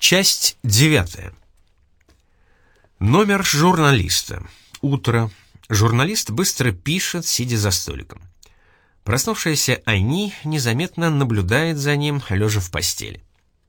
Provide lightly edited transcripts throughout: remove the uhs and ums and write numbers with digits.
Часть 9. Номер журналиста. Утро. Журналист быстро пишет, сидя за столиком. Проснувшаяся Ани незаметно наблюдает за ним, лежа в постели.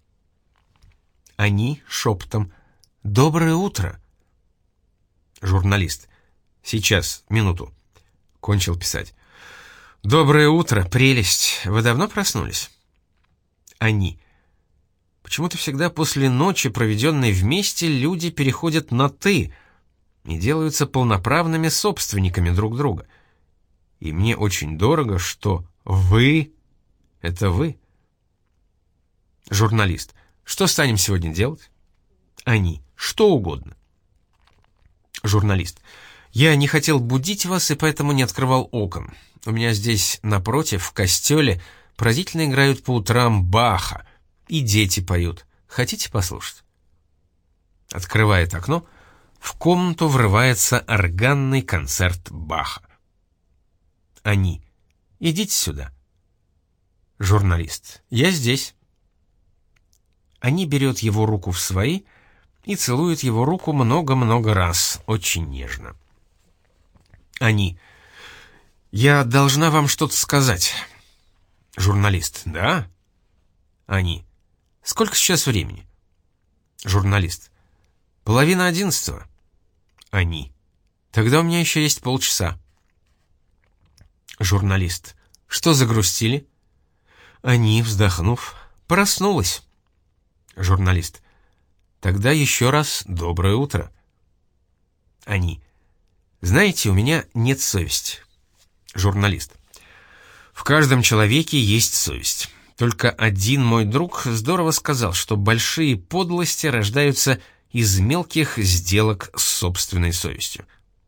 Ани шепотом: «Доброе утро!» Журналист: «Сейчас, минуту». Кончил писать. «Доброе утро, прелесть! Вы давно проснулись?» Ани: «Почему-то всегда после ночи, проведенной вместе, люди переходят на «ты» и делаются полноправными собственниками друг друга. И мне очень дорого, что вы — это вы». Журналист: «Что станем сегодня делать?» Ани: «Что угодно». Журналист: «Я не хотел будить вас и поэтому не открывал окон. У меня здесь, напротив, в костеле, поразительно играют по утрам Баха, и дети поют. Хотите послушать?» Открывает окно. В комнату врывается органный концерт Баха. Ани: «Идите сюда». Журналист: «Я здесь». Ани берет его руку в свои и целует его руку много-много раз, очень нежно. Ани: «Я должна вам что-то сказать». Журналист: «Да?» Ани: «Сколько сейчас времени?» Журналист: 10:30. Ани: «Тогда у меня еще есть полчаса». Журналист: «Что загрустили?» Ани, вздохнув: «Проснулась». Журналист: «Тогда еще раз доброе утро». Ани: «Знаете, у меня нет совести». Журналист: «В каждом человеке есть совесть. Только один мой друг здорово сказал, что большие подлости рождаются из мелких сделок с собственной совестью».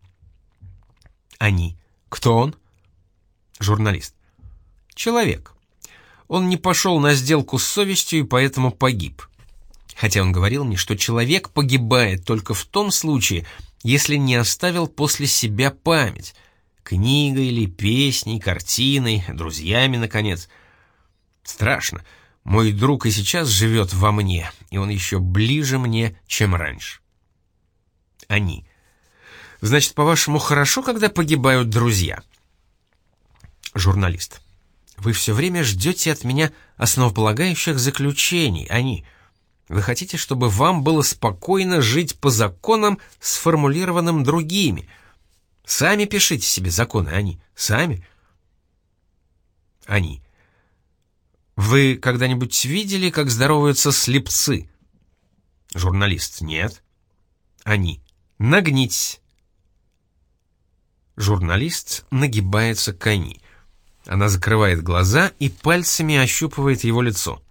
Ани: «Кто он?» Журналист: «Человек. Он не пошел на сделку с совестью и поэтому погиб. Хотя он говорил мне, что человек погибает только в том случае, если не оставил после себя память, книгой или песней, картиной, друзьями, наконец. Страшно. Мой друг и сейчас живет во мне, и он еще ближе мне, чем раньше». Ани: «Значит, по-вашему, хорошо, когда погибают друзья?» Журналист: «Вы все время ждете от меня основополагающих заключений, Ани. Вы хотите, чтобы вам было спокойно жить по законам, сформулированным другими. Сами пишите себе законы, Ани, сами». Ани: «Вы когда-нибудь видели, как здороваются слепцы?» Журналист: «Нет». Ани: «Нагнитесь». Журналист нагибается к Ани. Она закрывает глаза и пальцами ощупывает его лицо.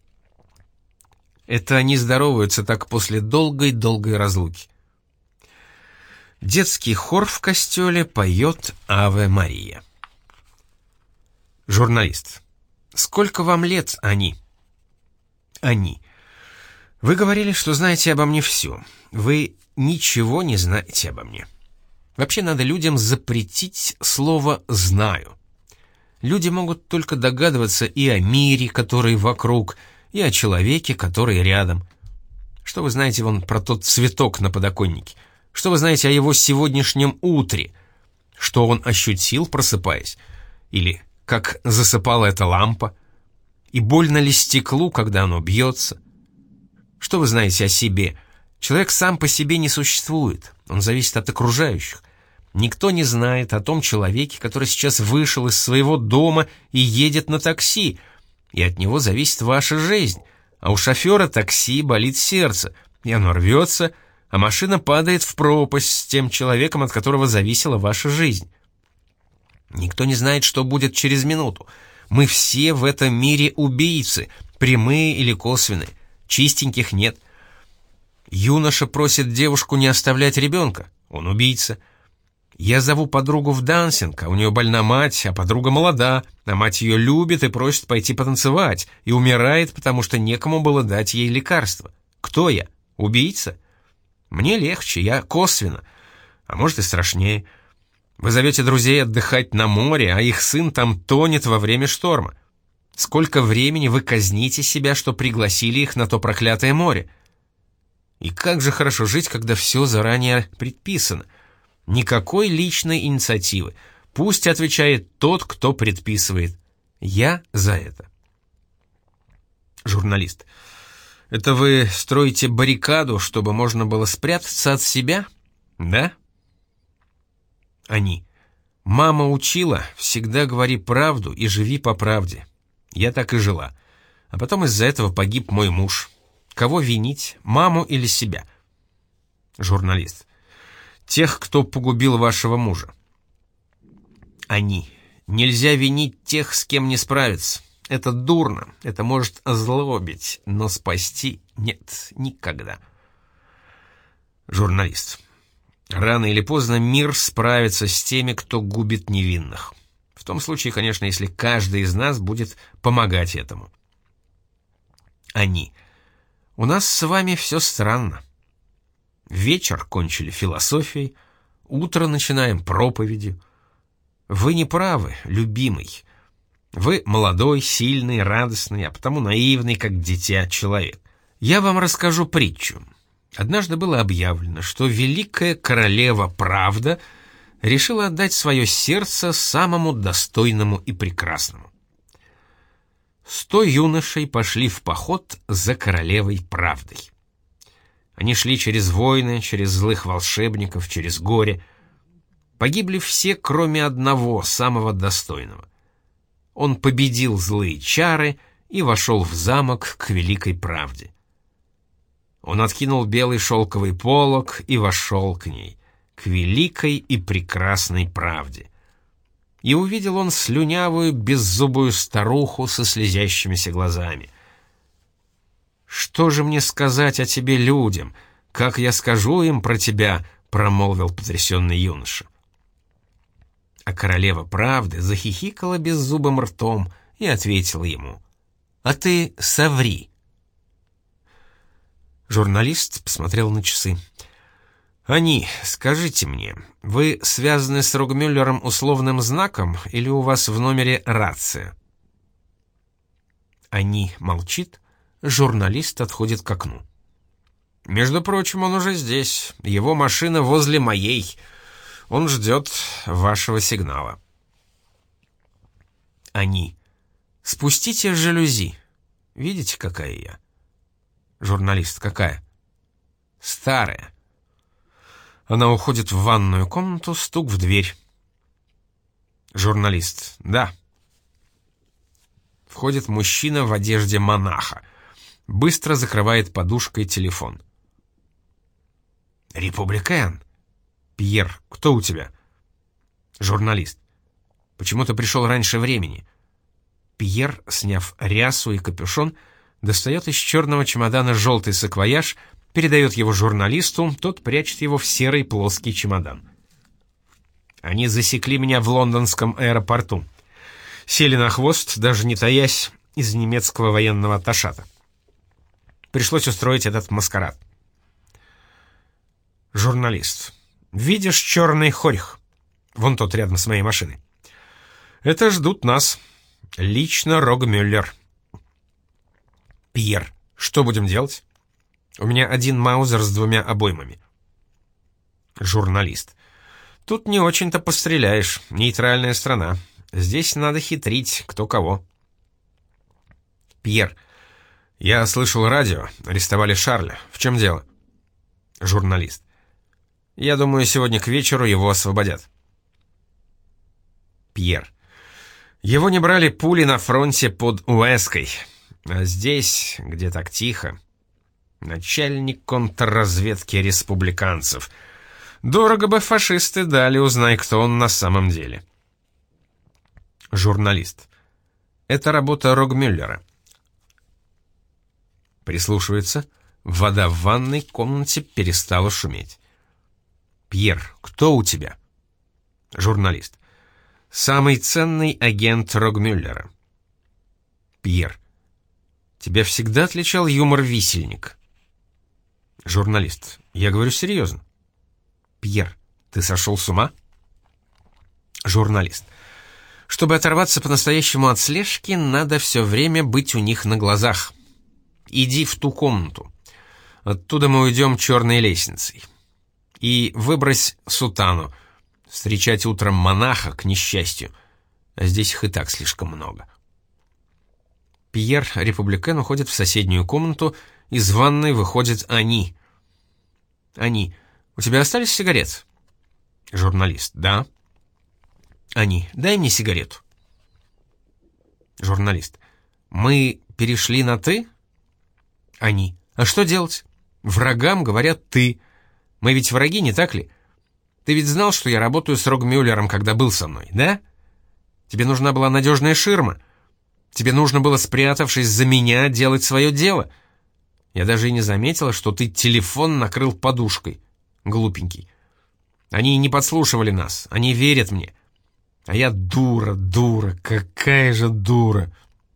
Это они здороваются так после долгой-долгой разлуки. Детский хор в костеле поет «Аве Мария». Журналист: «Сколько вам лет, Ани?» Ани: «Вы говорили, что знаете обо мне все. Вы ничего не знаете обо мне. Вообще надо людям запретить слово «знаю». Люди могут только догадываться и о мире, который вокруг, и о человеке, который рядом. Что вы знаете вон про тот цветок на подоконнике? Что вы знаете о его сегодняшнем утре? Что он ощутил, просыпаясь? Или как засыпала эта лампа? И больно ли стеклу, когда оно бьется? Что вы знаете о себе? Человек сам по себе не существует, он зависит от окружающих. Никто не знает о том человеке, который сейчас вышел из своего дома и едет на такси, и от него зависит ваша жизнь, а у шофера такси болит сердце, и оно рвется, а машина падает в пропасть с тем человеком, от которого зависела ваша жизнь. Никто не знает, что будет через минуту. Мы все в этом мире убийцы, прямые или косвенные, чистеньких нет. Юноша просит девушку не оставлять ребенка, он убийца. Я зову подругу в дансинг, а у нее больна мать, а подруга молода, а мать ее любит и просит пойти потанцевать, и умирает, потому что некому было дать ей лекарство. Кто я? Убийца? Мне легче, я косвенно, а может и страшнее. Вы зовете друзей отдыхать на море, а их сын там тонет во время шторма. Сколько времени вы казните себя, что пригласили их на то проклятое море? И как же хорошо жить, когда все заранее предписано. Никакой личной инициативы. Пусть отвечает тот, кто предписывает. Я за это. Журналист. Это вы строите баррикаду, чтобы можно было спрятаться от себя? Да? Они. Мама учила, всегда говори правду и живи по правде. Я так и жила. А потом из-за этого погиб мой муж. Кого винить, маму или себя? Журналист. Тех, кто погубил вашего мужа. Они. Нельзя винить тех, с кем не справиться. Это дурно, это может озлобить, но спасти нет, никогда. Журналист. Рано или поздно мир справится с теми, кто губит невинных. В том случае, конечно, если каждый из нас будет помогать этому. Они. У нас с вами все странно. Вечер кончили философией, утро начинаем проповедью. Вы не правы, любимый. Вы молодой, сильный, радостный, а потому наивный, как дитя, человек. Я вам расскажу притчу. Однажды было объявлено, что великая королева Правда решила отдать свое сердце самому достойному и прекрасному. 100 юношей пошли в поход за королевой Правдой. Они шли через войны, через злых волшебников, через горе. Погибли все, кроме одного, самого достойного. Он победил злые чары и вошел в замок к великой Правде. Он откинул белый шелковый полог и вошел к ней, к великой и прекрасной Правде. И увидел он слюнявую, беззубую старуху со слезящимися глазами. «Что же мне сказать о тебе людям? Как я скажу им про тебя?» — промолвил потрясенный юноша. А королева Правды захихикала беззубым ртом и ответила ему: «А ты соври». Журналист посмотрел на часы. «Они, скажите мне, вы связаны с Рогмюллером условным знаком или у вас в номере рация?» Они молчит, журналист отходит к окну. «Между прочим, он уже здесь, его машина возле моей. Он ждет вашего сигнала». Они. «Спустите жалюзи. Видите, какая я?» Журналист. «Какая?» «Старая». Она уходит в ванную комнату, стук в дверь. Журналист. «Да». Входит мужчина в одежде монаха. Быстро закрывает подушкой телефон. «Републикан». «Пьер, кто у тебя?» Журналист. «Почему ты пришел раньше времени?» Пьер, сняв рясу и капюшон, достает из черного чемодана желтый саквояж, передает его журналисту, тот прячет его в серый плоский чемодан. «Они засекли меня в лондонском аэропорту. Сели на хвост, даже не таясь, из немецкого военного атташата. Пришлось устроить этот маскарад». Журналист. «Видишь черный хорьх? Вон тот рядом с моей машиной. Это ждут нас. Лично Рогмюллер». Пьер. «Что будем делать? У меня один маузер с 2 обоймами». Журналист. «Тут не очень-то постреляешь. Нейтральная страна. Здесь надо хитрить, кто кого». Пьер. «Я слышал радио. Арестовали Шарля. В чем дело?» Журналист. «Я думаю, сегодня к вечеру его освободят». Пьер. «Его не брали пули на фронте под Уэской. А здесь, где так тихо, начальник контрразведки республиканцев. Дорого бы фашисты дали, узнай, кто он на самом деле». Журналист. «Это работа Рогмюллера». Прислушивается. Вода в ванной комнате перестала шуметь. Пьер, кто у тебя? Журналист. Самый ценный агент Рогмюллера. Пьер. Тебя всегда отличал юмор висельник. Журналист. Я говорю серьезно. Пьер. Ты сошел с ума? Журналист. Чтобы оторваться по-настоящему от слежки, надо все время быть у них на глазах. Иди в ту комнату. Оттуда мы уйдем черной лестницей. И выбрось сутану. Встречать утром монаха, к несчастью. А здесь их и так слишком много. Пьер Републикан уходит в соседнюю комнату, из ванной выходит Ани. Ани, у тебя остались сигареты? Журналист, да. Ани, дай мне сигарету. Журналист, мы перешли на «ты»? Ани, а что делать? Врагам говорят «ты». Мы ведь враги, не так ли? Ты ведь знал, что я работаю с Рогмюллером, когда был со мной, да? Тебе нужна была надежная ширма. Тебе нужно было, спрятавшись за меня, делать свое дело. Я даже и не заметила, что ты телефон накрыл подушкой. Глупенький. Они не подслушивали нас, они верят мне. А я дура, какая же дура.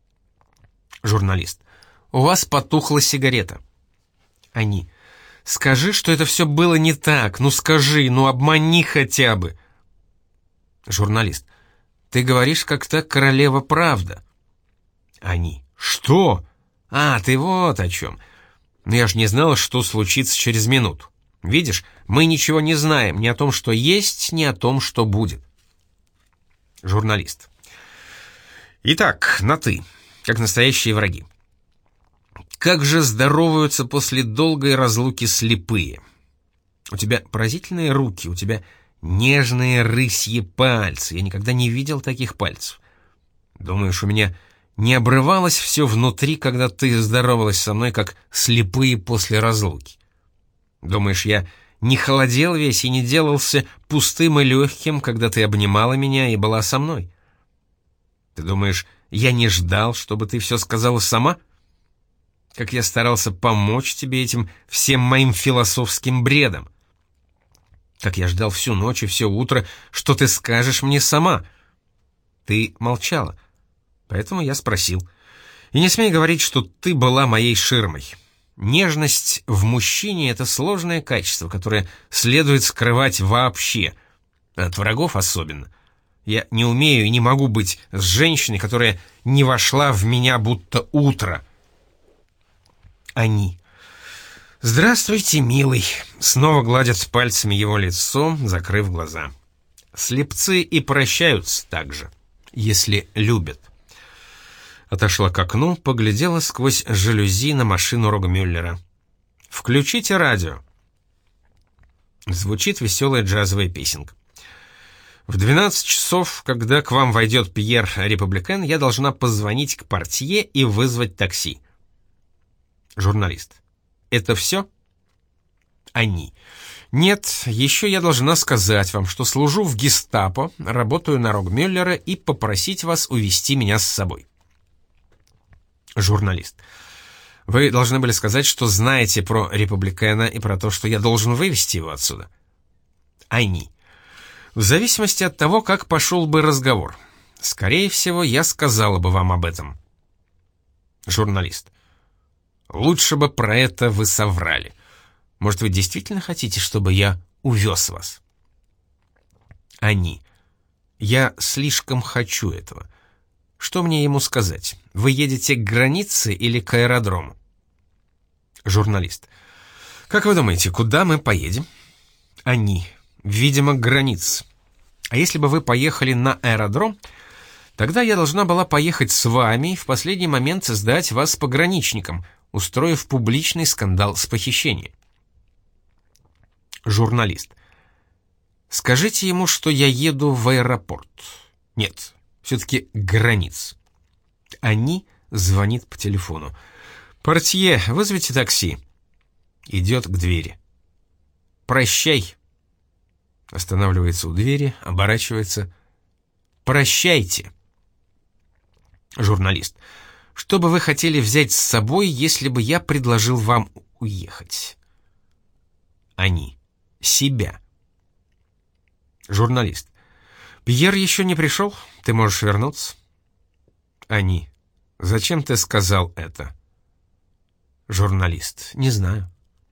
Журналист. У вас потухла сигарета. Они. Скажи, что это все было не так. Ну скажи, ну обмани хотя бы. Журналист. Ты говоришь, как та королева правда. Они. Что? А, ты вот о чем. Но я ж не знала, что случится через минуту. Видишь, мы ничего не знаем ни о том, что есть, ни о том, что будет. Журналист. Итак, на «ты», как настоящие враги. Как же здороваются после долгой разлуки слепые. У тебя поразительные руки, у тебя нежные рысьи пальцы. Я никогда не видел таких пальцев. Думаешь, у меня не обрывалось все внутри, когда ты здоровалась со мной, как слепые после разлуки? Думаешь, я не холодел весь и не делался пустым и легким, когда ты обнимала меня и была со мной? Ты думаешь, я не ждал, чтобы ты все сказала сама? Как я старался помочь тебе этим всем моим философским бредом? Как я ждал всю ночь и все утро, что ты скажешь мне сама? Ты молчала, поэтому я спросил. И не смей говорить, что ты была моей ширмой. Нежность в мужчине — это сложное качество, которое следует скрывать вообще, от врагов особенно. Я не умею и не могу быть с женщиной, которая не вошла в меня будто утро. Они. «Здравствуйте, милый!» Снова гладят пальцами его лицо, закрыв глаза. Слепцы и прощаются так же, если любят. Отошла к окну, поглядела сквозь жалюзи на машину Рогмюллера. «Включите радио!» Звучит веселая джазовая песенка. В 12 часов, когда к вам войдет Пьер Републикан, я должна позвонить к портье и вызвать такси. Журналист. Это все? Они. Нет, еще я должна сказать вам, что служу в гестапо, работаю на Рогмюллера и попросить вас увезти меня с собой. Журналист. Вы должны были сказать, что знаете про Републикана и про то, что я должен вывести его отсюда. Они. В зависимости от того, как пошел бы разговор. Скорее всего, я сказала бы вам об этом. Журналист. Лучше бы про это вы соврали. Может, вы действительно хотите, чтобы я увез вас? Они. Я слишком хочу этого. Что мне ему сказать? Вы едете к границе или к аэродрому? Журналист. Как вы думаете, куда мы поедем? Они. Видимо, к границе. А если бы вы поехали на аэродром, тогда я должна была поехать с вами и в последний момент сдать вас пограничникам, устроив публичный скандал с похищением. Журналист. Скажите ему, что я еду в аэропорт. Нет, все-таки границ. Они звонит по телефону. «Портье, вызовите такси». Идет к двери. «Прощай». Останавливается у двери, оборачивается. «Прощайте». Журналист. Что бы вы хотели взять с собой, если бы я предложил вам уехать? Они. Себя. Журналист. Пьер еще не пришел? Ты можешь вернуться? Они. Зачем ты сказал это? Журналист. Не знаю.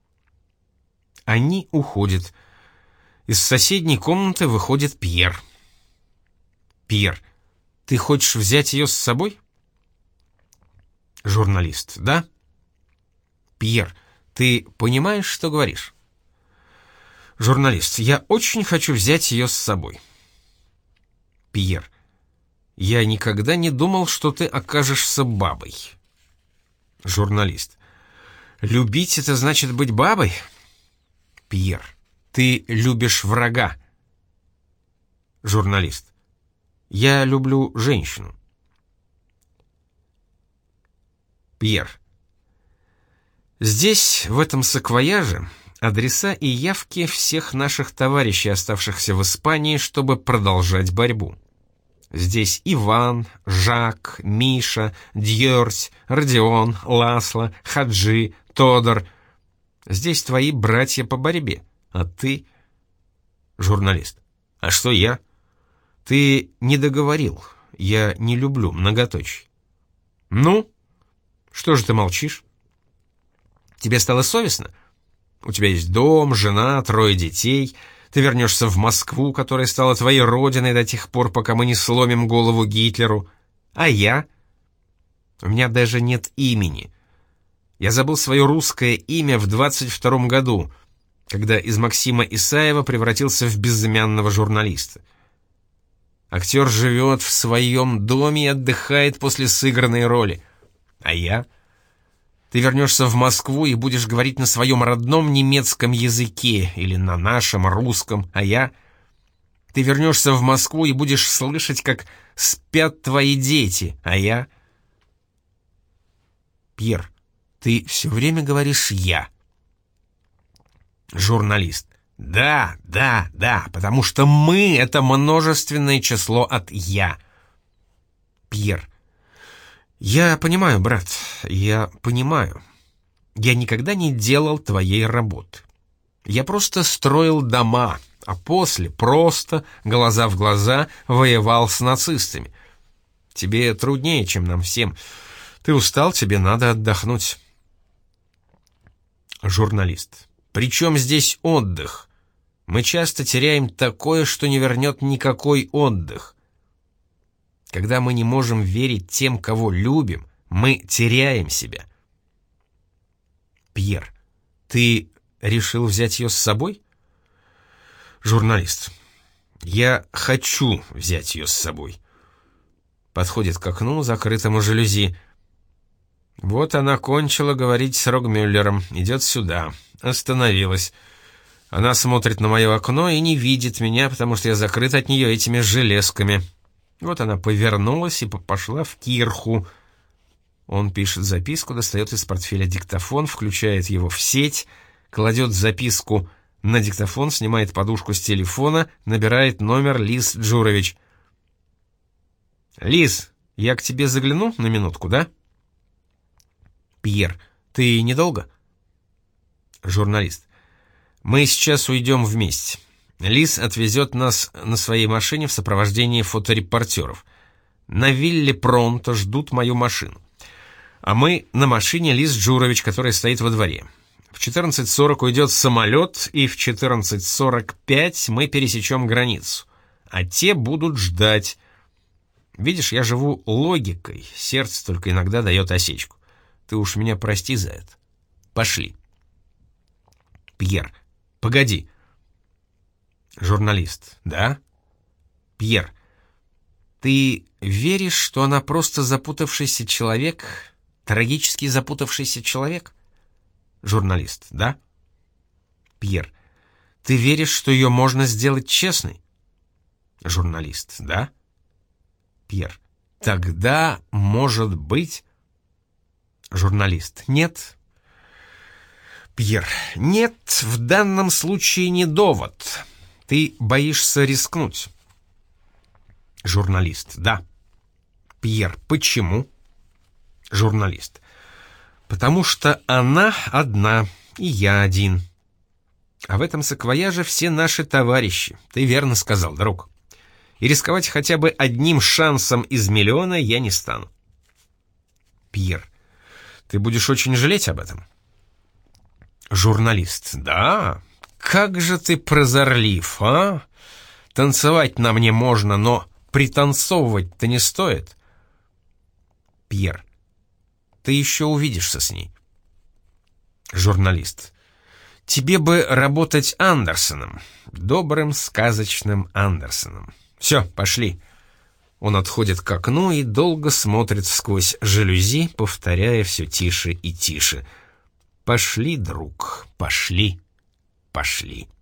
Они уходят. Из соседней комнаты выходит Пьер. Пьер. Ты хочешь взять ее с собой? Журналист. Да? Пьер. Ты понимаешь, что говоришь? Журналист. Я очень хочу взять ее с собой. Пьер. Я никогда не думал, что ты окажешься бабой. Журналист. Любить — это значит быть бабой? Пьер. Ты любишь врага. Журналист. Я люблю женщину. Пьер. Здесь, в этом саквояже, адреса и явки всех наших товарищей, оставшихся в Испании, чтобы продолжать борьбу. Здесь Иван, Жак, Миша, Дьёрсь, Родион, Ласло, Хаджи, Тодор. Здесь твои братья по борьбе, а ты... Журналист. А что я? Ты не договорил. Я не люблю многоточий. Ну? Что же ты молчишь? Тебе стало совестно? У тебя есть дом, жена, 3 детей. Ты вернешься в Москву, которая стала твоей родиной до тех пор, пока мы не сломим голову Гитлеру. А я? У меня даже нет имени. Я забыл свое русское имя в 22-м году, когда из Максима Исаева превратился в безымянного журналиста. Актер живет в своем доме и отдыхает после сыгранной роли. А я? Ты вернешься в Москву и будешь говорить на своем родном немецком языке или на нашем русском, а я? Ты вернешься в Москву и будешь слышать, как спят твои дети, а я? Пьер, ты все время говоришь «я». Журналист. Да, потому что мы — это множественное число от «я». Пьер. Я понимаю, брат, я понимаю. Я никогда не делал твоей работы. Я просто строил дома, а после просто, глаза в глаза, воевал с нацистами. Тебе труднее, чем нам всем. Ты устал, тебе надо отдохнуть. Журналист. Причем здесь отдых? Мы часто теряем такое, что не вернет никакой отдых. Когда мы не можем верить тем, кого любим, мы теряем себя. Пьер, ты решил взять ее с собой? Журналист. Я хочу взять ее с собой. Подходит к окну, закрытому жалюзи. Вот она кончила говорить с Рогмюллером, идет сюда. Остановилась. Она смотрит на мое окно и не видит меня, потому что я закрыт от нее этими железками. Вот она повернулась и пошла в кирху. Он пишет записку, достает из портфеля диктофон, включает его в сеть, кладет записку на диктофон, снимает подушку с телефона, набирает номер Лиз Джурович. «Лиз, я к тебе загляну на минутку, да?» Пьер, ты недолго? Журналист. Мы сейчас уйдем вместе. Лиз отвезет нас на своей машине в сопровождении фоторепортеров. На вилле Пронто ждут мою машину. А мы на машине Лиз Джурович, которая стоит во дворе. В 14:40 уйдет самолет, и в 14:45 мы пересечем границу. А те будут ждать. Видишь, я живу логикой, сердце только иногда дает осечку. Ты уж меня прости за это. Пошли. Пьер. Погоди. Журналист. Да? Пьер. Ты веришь, что она просто запутавшийся человек, трагически запутавшийся человек? Журналист. Да? Пьер. Ты веришь, что ее можно сделать честной? Журналист. Да? Пьер. Тогда, может быть... Журналист. Нет. Пьер. Нет, в данном случае не довод. Ты боишься рискнуть. Журналист. Да. Пьер. Почему? Журналист. Потому что она одна, и я один. А в этом саквояже все наши товарищи. Ты верно сказал, друг. И рисковать хотя бы одним шансом из миллиона я не стану. Пьер. Ты будешь очень жалеть об этом. Журналист. Да, как же ты прозорлив, а? Танцевать на мне можно, но пританцовывать-то не стоит. Пьер. Ты еще увидишься с ней. Журналист. Тебе бы работать Андерсоном, добрым сказочным Андерсоном. Все, пошли. Он отходит к окну и долго смотрит сквозь жалюзи, повторяя все тише и тише. Пошли, друг, пошли, пошли.